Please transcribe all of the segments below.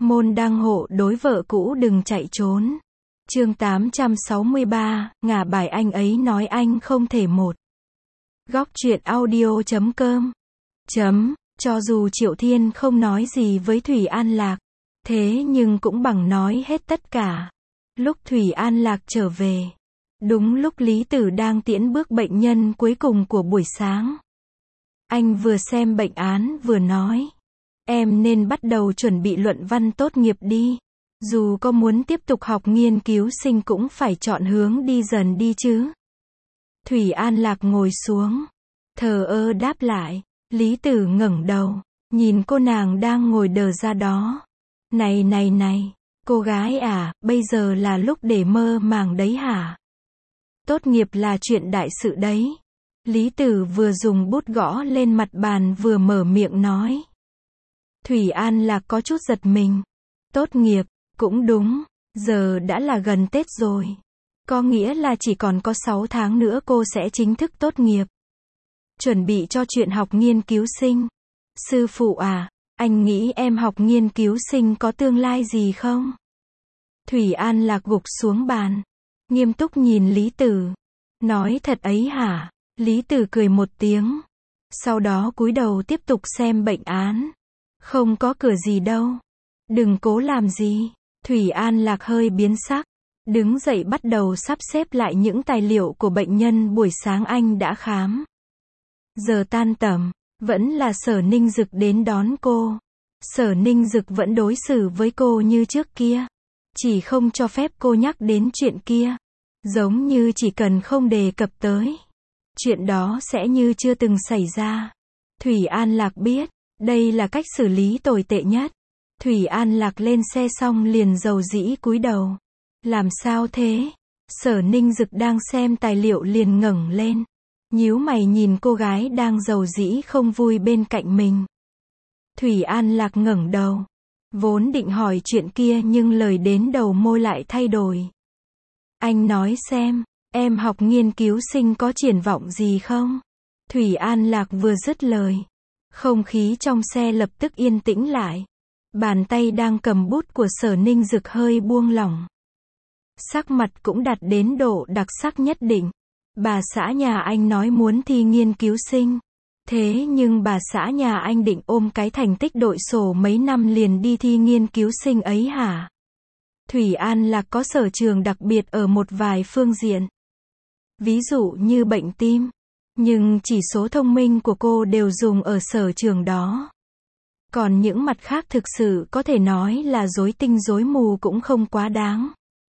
Môn đăng hộ đối vợ cũ đừng chạy trốn. Chương 863, ngả bài anh ấy nói anh không thể một. Góc truyện audio.com. Cho dù Triệu Thiên không nói gì với Thủy An Lạc, thế nhưng cũng bằng nói hết tất cả. Lúc Thủy An Lạc trở về, đúng lúc Lý Tử đang tiễn bước bệnh nhân cuối cùng của buổi sáng. Anh vừa xem bệnh án vừa nói, em nên bắt đầu chuẩn bị luận văn tốt nghiệp đi. Dù có muốn tiếp tục học nghiên cứu sinh cũng phải chọn hướng đi dần đi chứ. Thủy An Lạc ngồi xuống, thờ ơ đáp lại. Lý Tử ngẩng đầu, nhìn cô nàng đang ngồi đờ ra đó. Này, cô gái à, bây giờ là lúc để mơ màng đấy hả? Tốt nghiệp là chuyện đại sự đấy. Lý Tử vừa dùng bút gõ lên mặt bàn vừa mở miệng nói. Thủy An Lạc có chút giật mình. Tốt nghiệp, cũng đúng, giờ đã là gần Tết rồi. Có nghĩa là chỉ còn có 6 tháng nữa cô sẽ chính thức tốt nghiệp. Chuẩn bị cho chuyện học nghiên cứu sinh. Sư phụ à, anh nghĩ em học nghiên cứu sinh có tương lai gì không? Thủy An Lạc gục xuống bàn, nghiêm túc nhìn Lý Tử. Nói thật ấy hả? Lý Tử cười một tiếng. Sau đó cúi đầu tiếp tục xem bệnh án. Không có cửa gì đâu. Đừng cố làm gì. Thủy An Lạc hơi biến sắc. Đứng dậy bắt đầu sắp xếp lại những tài liệu của bệnh nhân buổi sáng anh đã khám. Giờ tan tầm, vẫn là Sở Ninh Dực đến đón cô. Sở Ninh Dực vẫn đối xử với cô như trước kia. Chỉ không cho phép cô nhắc đến chuyện kia. Giống như chỉ cần không đề cập tới, chuyện đó sẽ như chưa từng xảy ra. Thủy An Lạc biết, đây là cách xử lý tồi tệ nhất. Thủy An Lạc lên xe xong liền dầu dĩ cúi đầu. Làm sao thế? Sở Ninh Dực đang xem tài liệu liền ngẩng lên. Nhíu mày nhìn cô gái đang dầu dĩ không vui bên cạnh mình. Thủy An Lạc ngẩng đầu. Vốn định hỏi chuyện kia nhưng lời đến đầu môi lại thay đổi. Anh nói xem, em học nghiên cứu sinh có triển vọng gì không? Thủy An Lạc vừa dứt lời, không khí trong xe lập tức yên tĩnh lại. Bàn tay đang cầm bút của Sở Ninh Dực hơi buông lỏng. Sắc mặt cũng đạt đến độ đặc sắc nhất định. Bà xã nhà anh nói muốn thi nghiên cứu sinh. Thế nhưng bà xã nhà anh định ôm cái thành tích đội sổ mấy năm liền đi thi nghiên cứu sinh ấy hả? Thủy An Lạc có sở trường đặc biệt ở một vài phương diện. Ví dụ như bệnh tim. Nhưng chỉ số thông minh của cô đều dùng ở sở trường đó. Còn những mặt khác thực sự có thể nói là rối tinh rối mù cũng không quá đáng.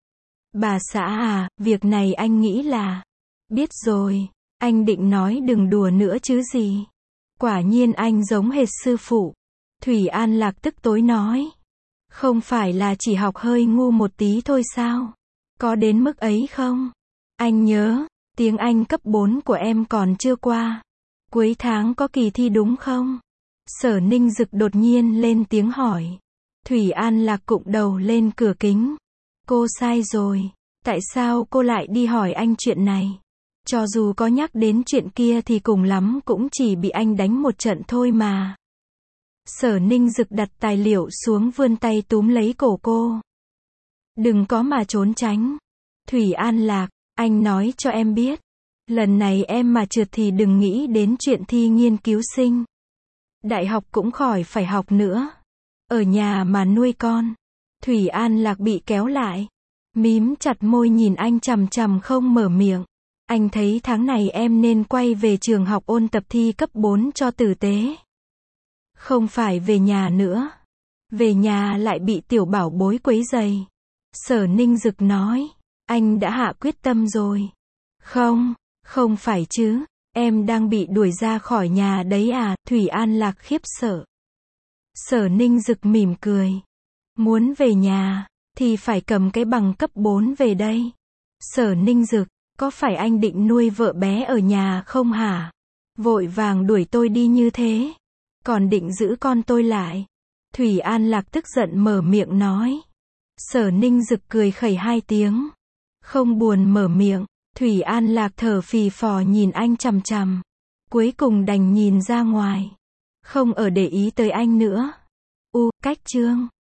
Bà xã à, việc này anh nghĩ là... Biết rồi, anh định nói đừng đùa nữa chứ gì. Quả nhiên anh giống hệt sư phụ. Thủy An Lạc tức tối nói. Không phải là chỉ học hơi ngu một tí thôi sao? Có đến mức ấy không? Anh nhớ, tiếng Anh cấp 4 của em còn chưa qua. Cuối tháng có kỳ thi đúng không? Sở Ninh Dực đột nhiên lên tiếng hỏi. Thủy An Lạc cụm đầu lên cửa kính. Cô sai rồi. Tại sao cô lại đi hỏi anh chuyện này? Cho dù có nhắc đến chuyện kia thì cùng lắm cũng chỉ bị anh đánh một trận thôi mà. Sở Ninh Dực đặt tài liệu xuống vươn tay túm lấy cổ cô. Đừng có mà trốn tránh. Thủy An Lạc, anh nói cho em biết. Lần này em mà trượt thì đừng nghĩ đến chuyện thi nghiên cứu sinh. Đại học cũng khỏi phải học nữa. Ở nhà mà nuôi con. Thủy An Lạc bị kéo lại. Mím chặt môi nhìn anh chằm chằm không mở miệng. Anh thấy tháng này em nên quay về trường học ôn tập thi cấp 4 cho tử tế. Không phải về nhà nữa. Về nhà lại bị tiểu bảo bối quấy rầy. Sở Ninh Dực nói. Anh đã hạ quyết tâm rồi. Không phải chứ. Em đang bị đuổi ra khỏi nhà đấy à? Thủy An Lạc khiếp sợ. Sở Ninh Dực mỉm cười. Muốn về nhà, thì phải cầm cái bằng cấp 4 về đây. Sở Ninh Dực, có phải anh định nuôi vợ bé ở nhà không hả? Vội vàng đuổi tôi đi như thế. Còn định giữ con tôi lại. Thủy An Lạc tức giận mở miệng nói. Sở Ninh Dực cười khẩy 2 tiếng. Không buồn mở miệng. Thủy An Lạc thở phì phò nhìn anh chằm chằm. Cuối cùng đành nhìn ra ngoài. Không ở để ý tới anh nữa. Cách chương.